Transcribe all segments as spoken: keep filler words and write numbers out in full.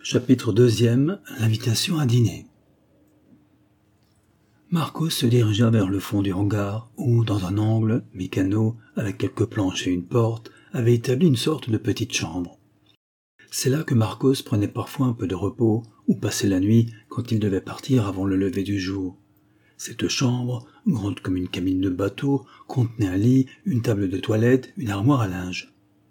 Chapitre deuxième. L'invitation à dîner. Marcos se dirigea vers le fond du hangar où, dans un angle, Mécano, avec quelques planches et une porte, avait établi une sorte de petite chambre. C'est là que Marcos prenait parfois un peu de repos ou passait la nuit quand il devait partir avant le lever du jour. Cette chambre, grande comme une cabine de bateau, contenait un lit, une table de toilette, une armoire à linge.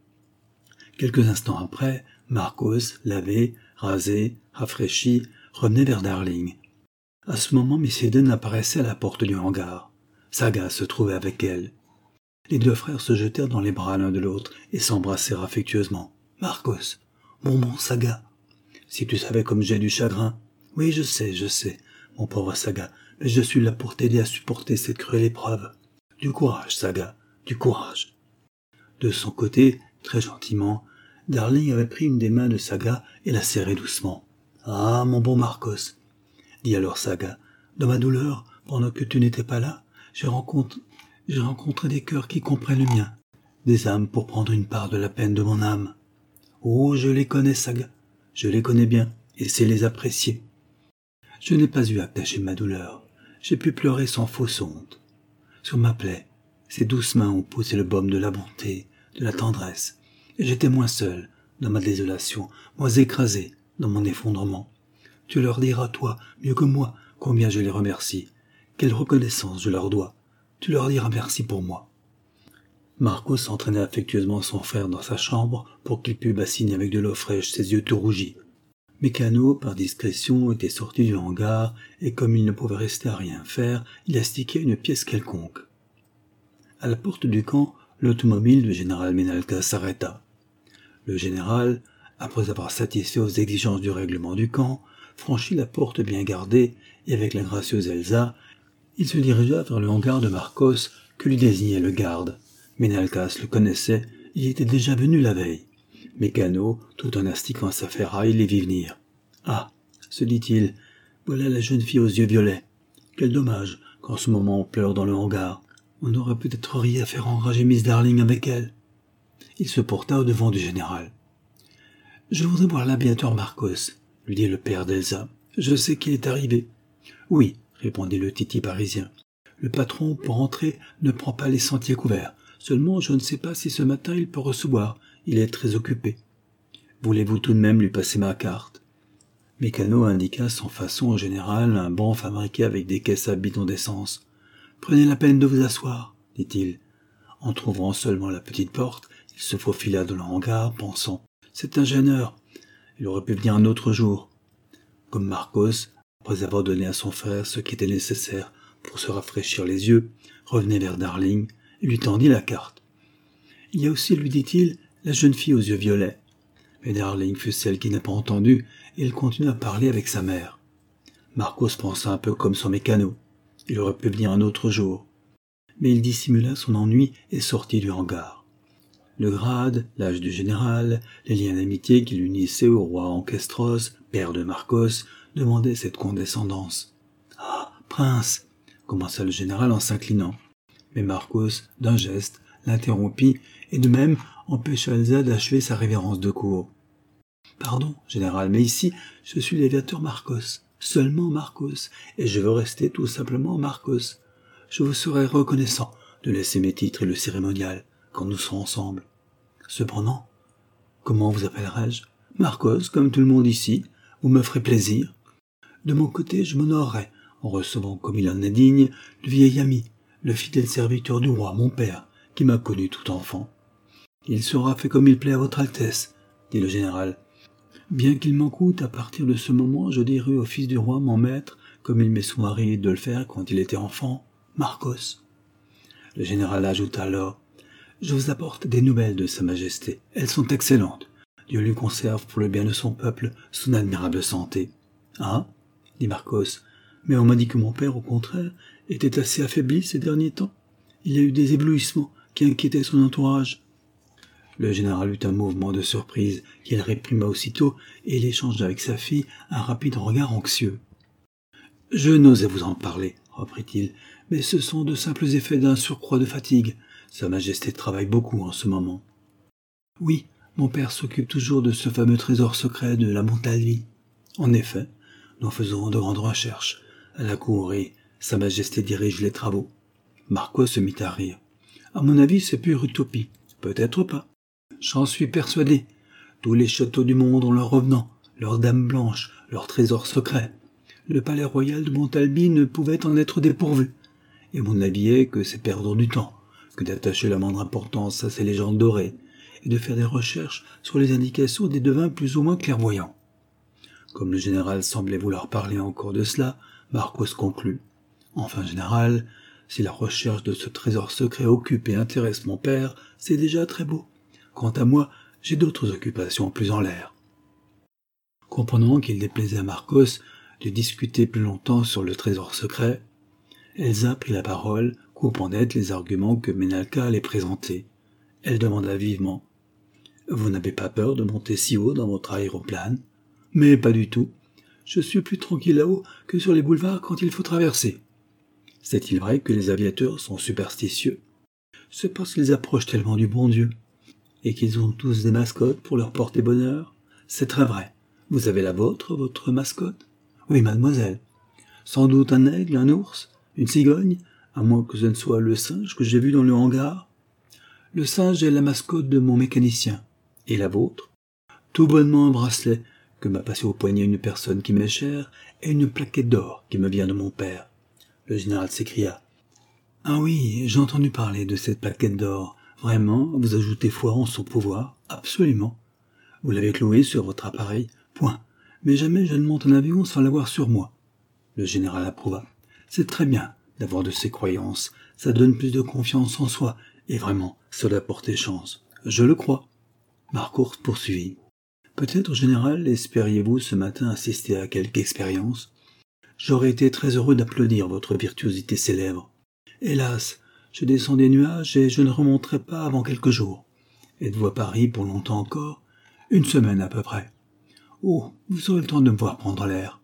Quelques instants après, Marcos, lavé, rasé, rafraîchi, revenait vers Darling. À ce moment, Miss Eden apparaissait à la porte du hangar. Saga se trouvait avec elle. Les deux frères se jetèrent dans les bras l'un de l'autre et s'embrassèrent affectueusement. « Marcos, mon bon Saga, si tu savais comme j'ai du chagrin. »« Oui, je sais, je sais, mon pauvre Saga, mais je suis là pour t'aider à supporter cette cruelle épreuve. Du courage, Saga, du courage. » De son côté, très gentiment, Darling avait pris une des mains de Saga et la serrait doucement. « Ah, mon bon Marcos, dit alors Saga, dans ma douleur, pendant que tu n'étais pas là, j'ai rencontré, j'ai rencontré des cœurs qui comprennent le mien, des âmes pour prendre une part de la peine de mon âme. Oh, je les connais, Saga, je les connais bien, et sais les apprécier. Je n'ai pas eu à cacher ma douleur, j'ai pu pleurer sans fausse honte. Sur ma plaie, ces douces mains ont posé le baume de la bonté, de la tendresse, et j'étais moins seul dans ma désolation, moins écrasé dans mon effondrement. Tu leur diras, toi, mieux que moi, combien je les remercie. Quelle reconnaissance je leur dois. Tu leur diras merci pour moi. » Marcos entraînait affectueusement son frère dans sa chambre pour qu'il pût bassiner avec de l'eau fraîche ses yeux tout rougis. Mécano, par discrétion, était sorti du hangar, et comme il ne pouvait rester à rien faire, il astiquait une pièce quelconque. À la porte du camp, l'automobile du général Menalcas s'arrêta. Le général, après avoir satisfait aux exigences du règlement du camp, franchit la porte bien gardée, et avec la gracieuse Elsa, il se dirigea vers le hangar de Marcos que lui désignait le garde. Menalcas le connaissait, il y était déjà venu la veille. Mécano, tout en astiquant sa ferraille, les vit venir. « Ah, se dit-il, voilà la jeune fille aux yeux violets. Quel dommage qu'en ce moment on pleure dans le hangar. On aurait peut-être ri à faire enrager Miss Darling avec elle. » Il se porta au-devant du général. « Je voudrais voir l'aviateur Marcos, » lui dit le père d'Elsa. « Je sais qu'il est arrivé. »« Oui, » répondit le titi parisien. « Le patron, pour entrer, ne prend pas les sentiers couverts. Seulement, je ne sais pas si ce matin il peut recevoir. Il est très occupé. Voulez-vous tout de même lui passer ma carte ?» Mécano indiqua sans façon au général un banc fabriqué avec des caisses à bidons d'essence. « Prenez la peine de vous asseoir, » dit-il. En trouvant seulement la petite porte, il se faufila dans le hangar, pensant « C'est un gêneur. Il aurait pu venir un autre jour. » Comme Marcos, après avoir donné à son frère ce qui était nécessaire pour se rafraîchir les yeux, revenait vers Darling et lui tendit la carte. « Il y a aussi, lui dit-il, la jeune fille aux yeux violets. » Mais Darling fut celle qui n'a pas entendu, et il continua à parler avec sa mère. Marcos pensa un peu comme son Mécano. Il aurait pu venir un autre jour. Mais il dissimula son ennui et sortit du hangar. Le grade, l'âge du général, les liens d'amitié qui l'unissaient au roi Ancestros, père de Marcos, demandaient cette condescendance. « Ah, prince !» commença le général en s'inclinant. Mais Marcos, d'un geste, l'interrompit et de même empêcha Elsa d'achever sa révérence de cour. « Pardon, général, mais ici, je suis l'aviateur Marcos, seulement Marcos, et je veux rester tout simplement Marcos. Je vous serai reconnaissant de laisser mes titres et le cérémonial quand nous serons ensemble. Cependant, comment vous appellerai-je ? Marcos, comme tout le monde ici, vous me ferez plaisir. De mon côté, je m'honorerai en recevant comme il en est digne le vieil ami, le fidèle serviteur du roi, mon père, qui m'a connu tout enfant. Il sera fait comme il plaît à votre Altesse, dit le général. Bien qu'il m'en coûte, à partir de ce moment, je dirai au fils du roi, mon maître, comme il m'est souvent arrivé de le faire quand il était enfant, Marcos. Le général ajouta alors, « Je vous apporte des nouvelles de sa majesté. Elles sont excellentes. Dieu lui conserve pour le bien de son peuple son admirable santé. »« Ah » dit Marcos, « mais on m'a dit que mon père, au contraire, était assez affaibli ces derniers temps. Il a eu des éblouissements qui inquiétaient son entourage. » Le général eut un mouvement de surprise qu'il réprima aussitôt et il échangea avec sa fille un rapide regard anxieux. « Je n'osais vous en parler, » reprit-il, « mais ce sont de simples effets d'un surcroît de fatigue. Sa Majesté travaille beaucoup en ce moment. »« Oui, mon père s'occupe toujours de ce fameux trésor secret de la Montalvis. En effet, nous faisons de grandes recherches à la cour et Sa Majesté dirige les travaux. » Marcos se mit à rire. « À mon avis, c'est pure utopie. Peut-être pas. J'en suis persuadé. Tous les châteaux du monde ont leurs revenants, leurs dames blanches, leurs trésors secrets. Le palais royal de Montalvis ne pouvait en être dépourvu. Et mon avis est que c'est perdre du temps, que d'attacher la moindre importance à ces légendes dorées, et de faire des recherches sur les indications des devins plus ou moins clairvoyants. » Comme le général semblait vouloir parler encore de cela, Marcos conclut. « Enfin, général, si la recherche de ce trésor secret occupe et intéresse mon père, c'est déjà très beau. Quant à moi, j'ai d'autres occupations plus en l'air. » Comprenant qu'il déplaisait à Marcos de discuter plus longtemps sur le trésor secret, Elsa prit la parole, coupant net les arguments que Menalca allait présenter. Elle demanda vivement. « Vous n'avez pas peur de monter si haut dans votre aéroplane ? » ?»« Mais pas du tout. Je suis plus tranquille là-haut que sur les boulevards quand il faut traverser. » »« C'est-il vrai que les aviateurs sont superstitieux ? » ?»« C'est parce qu'ils approchent tellement du bon Dieu. Et qu'ils ont tous des mascottes pour leur porter bonheur. C'est très vrai. Vous avez la vôtre, votre mascotte ? » ?»« Oui, mademoiselle. Sans doute un aigle, un ours, une cigogne, à moins que ce ne soit le singe que j'ai vu dans le hangar. » »« Le singe est la mascotte de mon mécanicien. Et la vôtre ? » ?»« Tout bonnement un bracelet que m'a passé au poignet une personne qui m'est chère, et une plaquette d'or qui me vient de mon père. » Le général s'écria. « Ah oui, j'ai entendu parler de cette plaquette d'or. Vraiment, vous ajoutez foi en son pouvoir ? Absolument. Vous l'avez clouée sur votre appareil ? Point. Mais jamais je ne monte en avion sans l'avoir sur moi. » Le général approuva. « C'est très bien d'avoir de ces croyances. Ça donne plus de confiance en soi, et vraiment, cela porte chance. Je le crois. » Marcos poursuivit. « Peut-être, général, espériez-vous ce matin assister à quelque expérience ? J'aurais été très heureux d'applaudir votre virtuosité célèbre. Hélas, je descends des nuages et je ne remonterai pas avant quelques jours. Êtes-vous à Paris pour longtemps encore ? Une semaine à peu près. Oh, vous aurez le temps de me voir prendre l'air.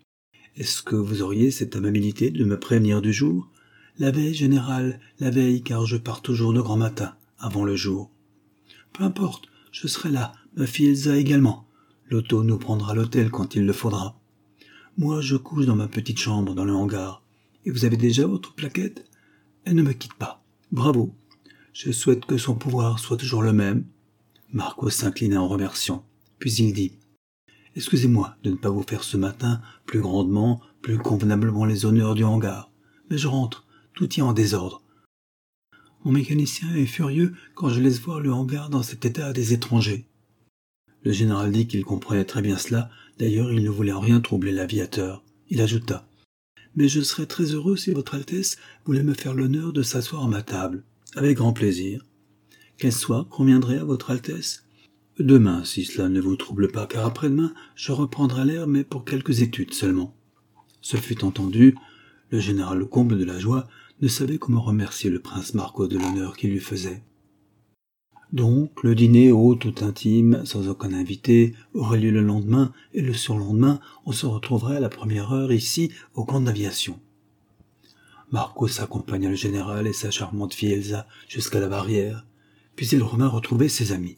Est-ce que vous auriez cette amabilité de me prévenir du jour ? La veille, général, la veille, car je pars toujours de grand matin, avant le jour. Peu importe, je serai là, ma fille Elsa également. L'auto nous prendra à l'hôtel quand il le faudra. Moi, je couche dans ma petite chambre, dans le hangar. Et vous avez déjà votre plaquette ? Elle ne me quitte pas. Bravo. Je souhaite que son pouvoir soit toujours le même. » Marcos s'inclina en remerciant. Puis il dit. « Excusez-moi de ne pas vous faire ce matin plus grandement, plus convenablement les honneurs du hangar. Mais je rentre, tout y est en désordre. Mon mécanicien est furieux quand je laisse voir le hangar dans cet état à des étrangers. » Le général dit qu'il comprenait très bien cela, d'ailleurs il ne voulait en rien troubler l'aviateur. Il ajouta. « Mais je serais très heureux si votre Altesse voulait me faire l'honneur de s'asseoir à ma table. Avec grand plaisir. Quel soir conviendrait à votre Altesse ? Demain, si cela ne vous trouble pas, car après-demain, je reprendrai l'air, mais pour quelques études seulement. » Ce fut entendu. Le général, au comble de la joie, ne savait comment remercier le prince Marcos de l'honneur qu'il lui faisait. Donc, le dîner haut tout intime, sans aucun invité, aurait lieu le lendemain, et le surlendemain, on se retrouverait à la première heure ici, au camp d'aviation. Marcos accompagna le général et sa charmante fille Elsa jusqu'à la barrière, puis il revint retrouver ses amis.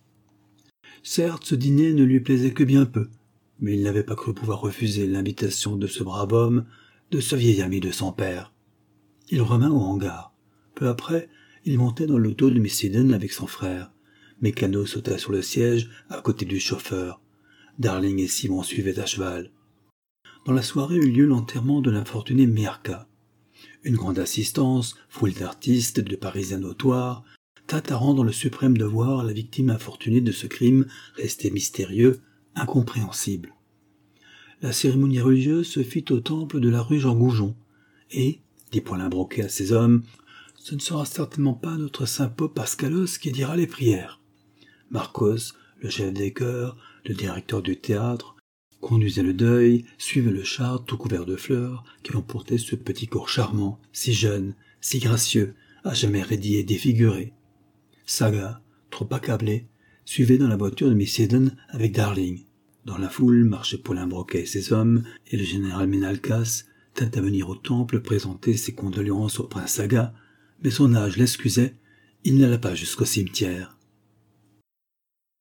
Certes, ce dîner ne lui plaisait que bien peu, mais il n'avait pas cru pouvoir refuser l'invitation de ce brave homme, de ce vieil ami de son père. Il revint au hangar. Peu après, il montait dans l'auto de miss Eden avec son frère. Mécano sauta sur le siège à côté du chauffeur. Darling et Simon suivaient à cheval. Dans la soirée eut lieu l'enterrement de l'infortuné Miarca. Une grande assistance, foule d'artistes, de Parisiens notoires, tâtarant dans le suprême devoir la victime infortunée de ce crime resté mystérieux, incompréhensible. La cérémonie religieuse se fit au temple de la rue Jean Goujon, et, dit Poilimbroquet à ses hommes, ce ne sera certainement pas notre saint Pope Pascalos qui dira les prières. Marcos, le chef des chœurs, le directeur du théâtre, conduisait le deuil, suivait le char tout couvert de fleurs qui emportait ce petit corps charmant, si jeune, si gracieux, à jamais raidi et défiguré. Saga, trop accablé, suivait dans la voiture de miss Eden avec Darling. Dans la foule marchaient Poilimbroquet et ses hommes, et le général Menalcas tint à venir au temple présenter ses condoléances au prince Saga, mais son âge l'excusait, il n'alla pas jusqu'au cimetière.